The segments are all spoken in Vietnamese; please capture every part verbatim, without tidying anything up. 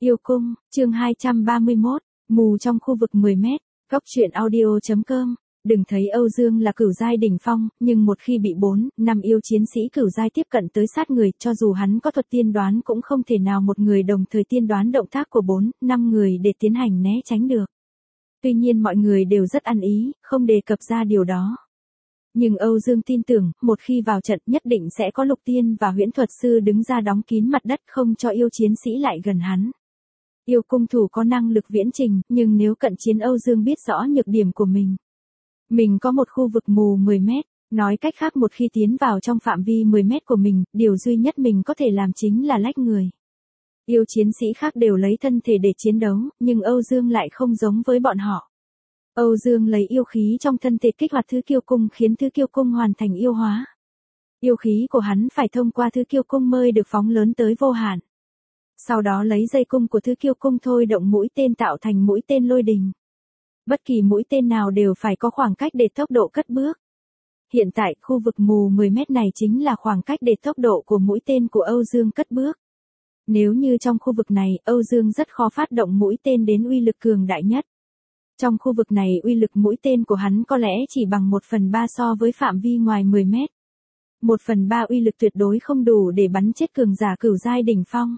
Yêu cung, chương hai trăm ba mươi mốt, mù trong khu vực mười mét, góc truyện audio chấm com. Đừng thấy Âu Dương là cửu giai đỉnh phong, nhưng một khi bị bốn, năm yêu chiến sĩ cửu giai tiếp cận tới sát người, cho dù hắn có thuật tiên đoán cũng không thể nào một người đồng thời tiên đoán động tác của bốn, năm người để tiến hành né tránh được. Tuy nhiên mọi người đều rất ăn ý, không đề cập ra điều đó. Nhưng Âu Dương tin tưởng, một khi vào trận nhất định sẽ có lục tiên và huyễn thuật sư đứng ra đóng kín mặt đất không cho yêu chiến sĩ lại gần hắn. Yêu cung thủ có năng lực viễn trình, nhưng nếu cận chiến Âu Dương biết rõ nhược điểm của mình. Mình có một khu vực mù mười mét, nói cách khác một khi tiến vào trong phạm vi mười mét của mình, điều duy nhất mình có thể làm chính là lách người. Yêu chiến sĩ khác đều lấy thân thể để chiến đấu, nhưng Âu Dương lại không giống với bọn họ. Âu Dương lấy yêu khí trong thân thể kích hoạt thứ kiêu cung khiến thứ kiêu cung hoàn thành yêu hóa. Yêu khí của hắn phải thông qua thứ kiêu cung mới được phóng lớn tới vô hạn. Sau đó lấy dây cung của thứ kiêu cung thôi động mũi tên tạo thành mũi tên lôi đình. Bất kỳ mũi tên nào đều phải có khoảng cách để tốc độ cất bước. Hiện tại khu vực mù mười mét này chính là khoảng cách để tốc độ của mũi tên của Âu Dương cất bước. Nếu như trong khu vực này Âu Dương rất khó phát động mũi tên đến uy lực cường đại nhất. Trong khu vực này uy lực mũi tên của hắn có lẽ chỉ bằng một phần ba so với phạm vi ngoài mười mét. một phần ba uy lực tuyệt đối không đủ để bắn chết cường giả cửu giai đỉnh phong.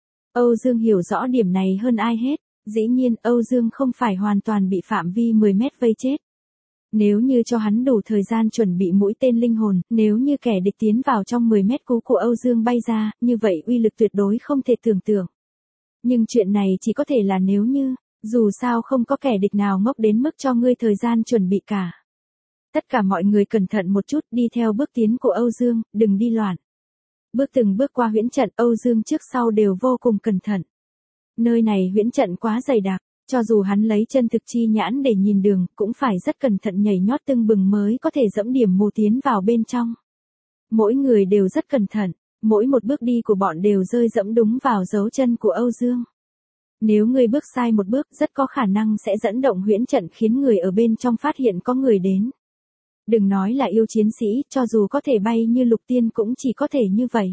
Âu Dương hiểu rõ điểm này hơn ai hết, dĩ nhiên Âu Dương không phải hoàn toàn bị phạm vi mười mét vây chết. Nếu như cho hắn đủ thời gian chuẩn bị mũi tên linh hồn, nếu như kẻ địch tiến vào trong mười mét cú của Âu Dương bay ra, như vậy uy lực tuyệt đối không thể tưởng tượng. Nhưng chuyện này chỉ có thể là nếu như, dù sao không có kẻ địch nào ngốc đến mức cho ngươi thời gian chuẩn bị cả. Tất cả mọi người cẩn thận một chút, đi theo bước tiến của Âu Dương, đừng đi loạn. Bước từng bước qua huyễn trận, Âu Dương trước sau đều vô cùng cẩn thận. Nơi này huyễn trận quá dày đặc, cho dù hắn lấy chân thực chi nhãn để nhìn đường, cũng phải rất cẩn thận nhảy nhót tưng bừng mới có thể dẫm điểm mù tiến vào bên trong. Mỗi người đều rất cẩn thận, mỗi một bước đi của bọn đều rơi dẫm đúng vào dấu chân của Âu Dương. Nếu người bước sai một bước rất có khả năng sẽ dẫn động huyễn trận khiến người ở bên trong phát hiện có người đến. Đừng nói là yêu chiến sĩ, cho dù có thể bay như lục tiên cũng chỉ có thể như vậy.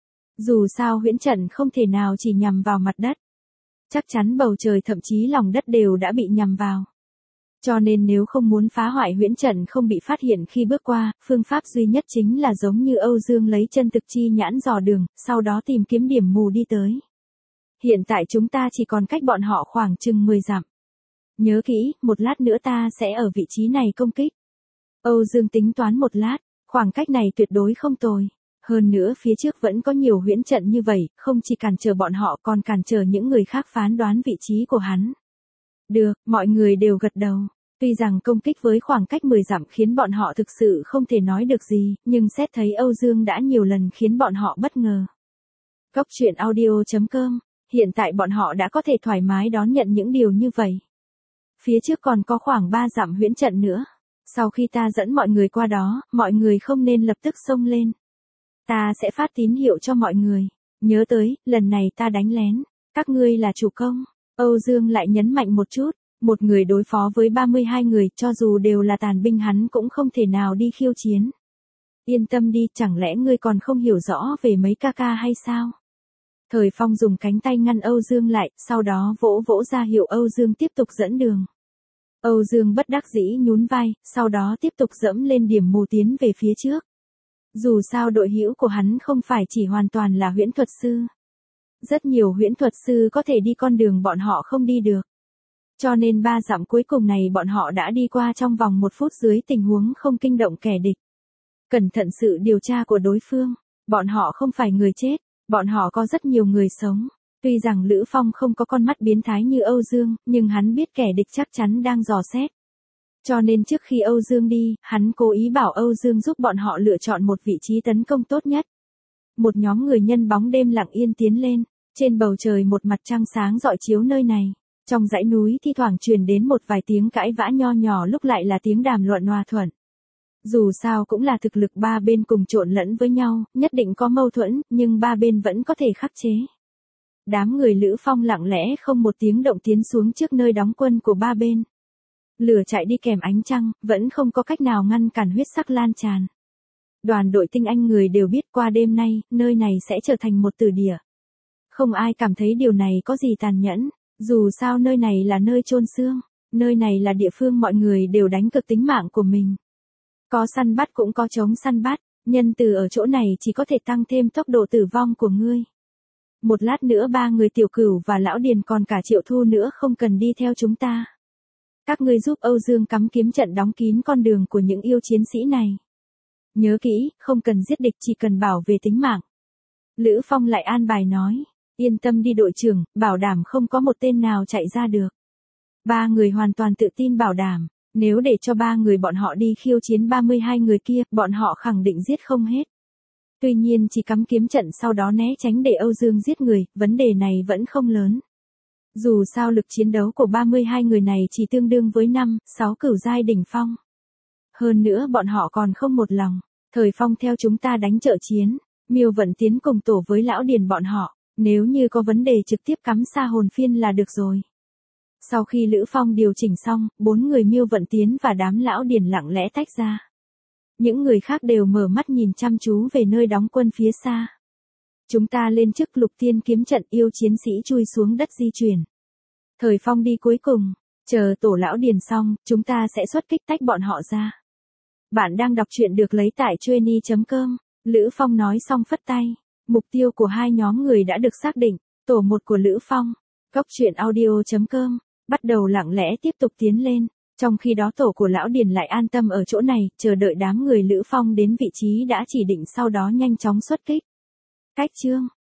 Dù sao huyễn trận không thể nào chỉ nhằm vào mặt đất. Chắc chắn bầu trời thậm chí lòng đất đều đã bị nhằm vào. Cho nên nếu không muốn phá hoại huyễn trận không bị phát hiện khi bước qua, phương pháp duy nhất chính là giống như Âu Dương lấy chân thực chi nhãn dò đường, sau đó tìm kiếm điểm mù đi tới. Hiện tại chúng ta chỉ còn cách bọn họ khoảng chừng mười dặm. Nhớ kỹ, một lát nữa ta sẽ ở vị trí này công kích. Âu Dương tính toán một lát, khoảng cách này tuyệt đối không tồi. Hơn nữa phía trước vẫn có nhiều huyễn trận như vậy, không chỉ cản trở bọn họ còn cản trở những người khác phán đoán vị trí của hắn. Được, mọi người đều gật đầu. Tuy rằng công kích với khoảng cách mười dặm khiến bọn họ thực sự không thể nói được gì, nhưng xét thấy Âu Dương đã nhiều lần khiến bọn họ bất ngờ. Góc truyện audio chấm com. Hiện tại bọn họ đã có thể thoải mái đón nhận những điều như vậy. Phía trước còn có khoảng ba dặm huyễn trận nữa. Sau khi ta dẫn mọi người qua đó, mọi người không nên lập tức xông lên. Ta sẽ phát tín hiệu cho mọi người. Nhớ tới, lần này ta đánh lén. Các ngươi là chủ công. Âu Dương lại nhấn mạnh một chút. Một người đối phó với ba mươi hai người, cho dù đều là tàn binh hắn cũng không thể nào đi khiêu chiến. Yên tâm đi, chẳng lẽ ngươi còn không hiểu rõ về mấy ca ca hay sao? Thời Phong dùng cánh tay ngăn Âu Dương lại, sau đó vỗ vỗ ra hiệu Âu Dương tiếp tục dẫn đường. Âu Dương bất đắc dĩ nhún vai, sau đó tiếp tục dẫm lên điểm mù tiến về phía trước. Dù sao đội hữu của hắn không phải chỉ hoàn toàn là huyễn thuật sư. Rất nhiều huyễn thuật sư có thể đi con đường bọn họ không đi được. Cho nên ba dặm cuối cùng này bọn họ đã đi qua trong vòng một phút dưới tình huống không kinh động kẻ địch. Cẩn thận sự điều tra của đối phương, bọn họ không phải người chết. Bọn họ có rất nhiều người sống. Tuy rằng Lữ Phong không có con mắt biến thái như Âu Dương, nhưng hắn biết kẻ địch chắc chắn đang dò xét. Cho nên trước khi Âu Dương đi, hắn cố ý bảo Âu Dương giúp bọn họ lựa chọn một vị trí tấn công tốt nhất. Một nhóm người nhân bóng đêm lặng yên tiến lên. Trên bầu trời một mặt trăng sáng rọi chiếu nơi này. Trong dãy núi thi thoảng truyền đến một vài tiếng cãi vã nho nhỏ lúc lại là tiếng đàm luận hòa thuận. Dù sao cũng là thực lực ba bên cùng trộn lẫn với nhau, nhất định có mâu thuẫn, nhưng ba bên vẫn có thể khắc chế. Đám người Lữ Phong lặng lẽ không một tiếng động tiến xuống trước nơi đóng quân của ba bên. Lửa chạy đi kèm ánh trăng, vẫn không có cách nào ngăn cản huyết sắc lan tràn. Đoàn đội tinh anh người đều biết qua đêm nay, nơi này sẽ trở thành một tử địa. Không ai cảm thấy điều này có gì tàn nhẫn, dù sao nơi này là nơi chôn xương, nơi này là địa phương mọi người đều đánh cược tính mạng của mình. Có săn bắt cũng có chống săn bắt, nhân từ ở chỗ này chỉ có thể tăng thêm tốc độ tử vong của ngươi. Một lát nữa ba người Tiểu Cửu và Lão Điền còn cả Triệu Thu nữa không cần đi theo chúng ta. Các ngươi giúp Âu Dương cắm kiếm trận đóng kín con đường của những yêu chiến sĩ này. Nhớ kỹ, không cần giết địch, chỉ cần bảo vệ tính mạng. Lữ Phong lại an bài nói, yên tâm đi đội trưởng, bảo đảm không có một tên nào chạy ra được. Ba người hoàn toàn tự tin bảo đảm, nếu để cho ba người bọn họ đi khiêu chiến ba mươi hai người kia, bọn họ khẳng định giết không hết. Tuy nhiên chỉ cắm kiếm trận sau đó né tránh để Âu Dương giết người, vấn đề này vẫn không lớn. Dù sao lực chiến đấu của ba mươi hai người này chỉ tương đương với năm, sáu cửu giai đỉnh phong. Hơn nữa bọn họ còn không một lòng, Thời Phong theo chúng ta đánh trợ chiến, Miêu Vận Tiến cùng tổ với Lão Điền bọn họ, nếu như có vấn đề trực tiếp cắm xa hồn phiên là được rồi. Sau khi Lữ Phong điều chỉnh xong, bốn người Miêu Vận Tiến và đám Lão Điền lặng lẽ tách ra. Những người khác đều mở mắt nhìn chăm chú về nơi đóng quân phía xa. Chúng ta lên trước Lục Tiên kiếm trận, yêu chiến sĩ chui xuống đất di chuyển. Thời Phong đi cuối cùng, chờ tổ Lão Điền xong, chúng ta sẽ xuất kích tách bọn họ ra. Bạn đang đọc truyện được lấy tại chueny chấm com. Lữ Phong nói xong phất tay. Mục tiêu của hai nhóm người đã được xác định. Tổ một của Lữ Phong, Cốc truyện audio chấm com, bắt đầu lặng lẽ tiếp tục tiến lên. Trong khi đó tổ của Lão Điền lại an tâm ở chỗ này, chờ đợi đám người Lữ Phong đến vị trí đã chỉ định, sau đó nhanh chóng xuất kích. Cách chương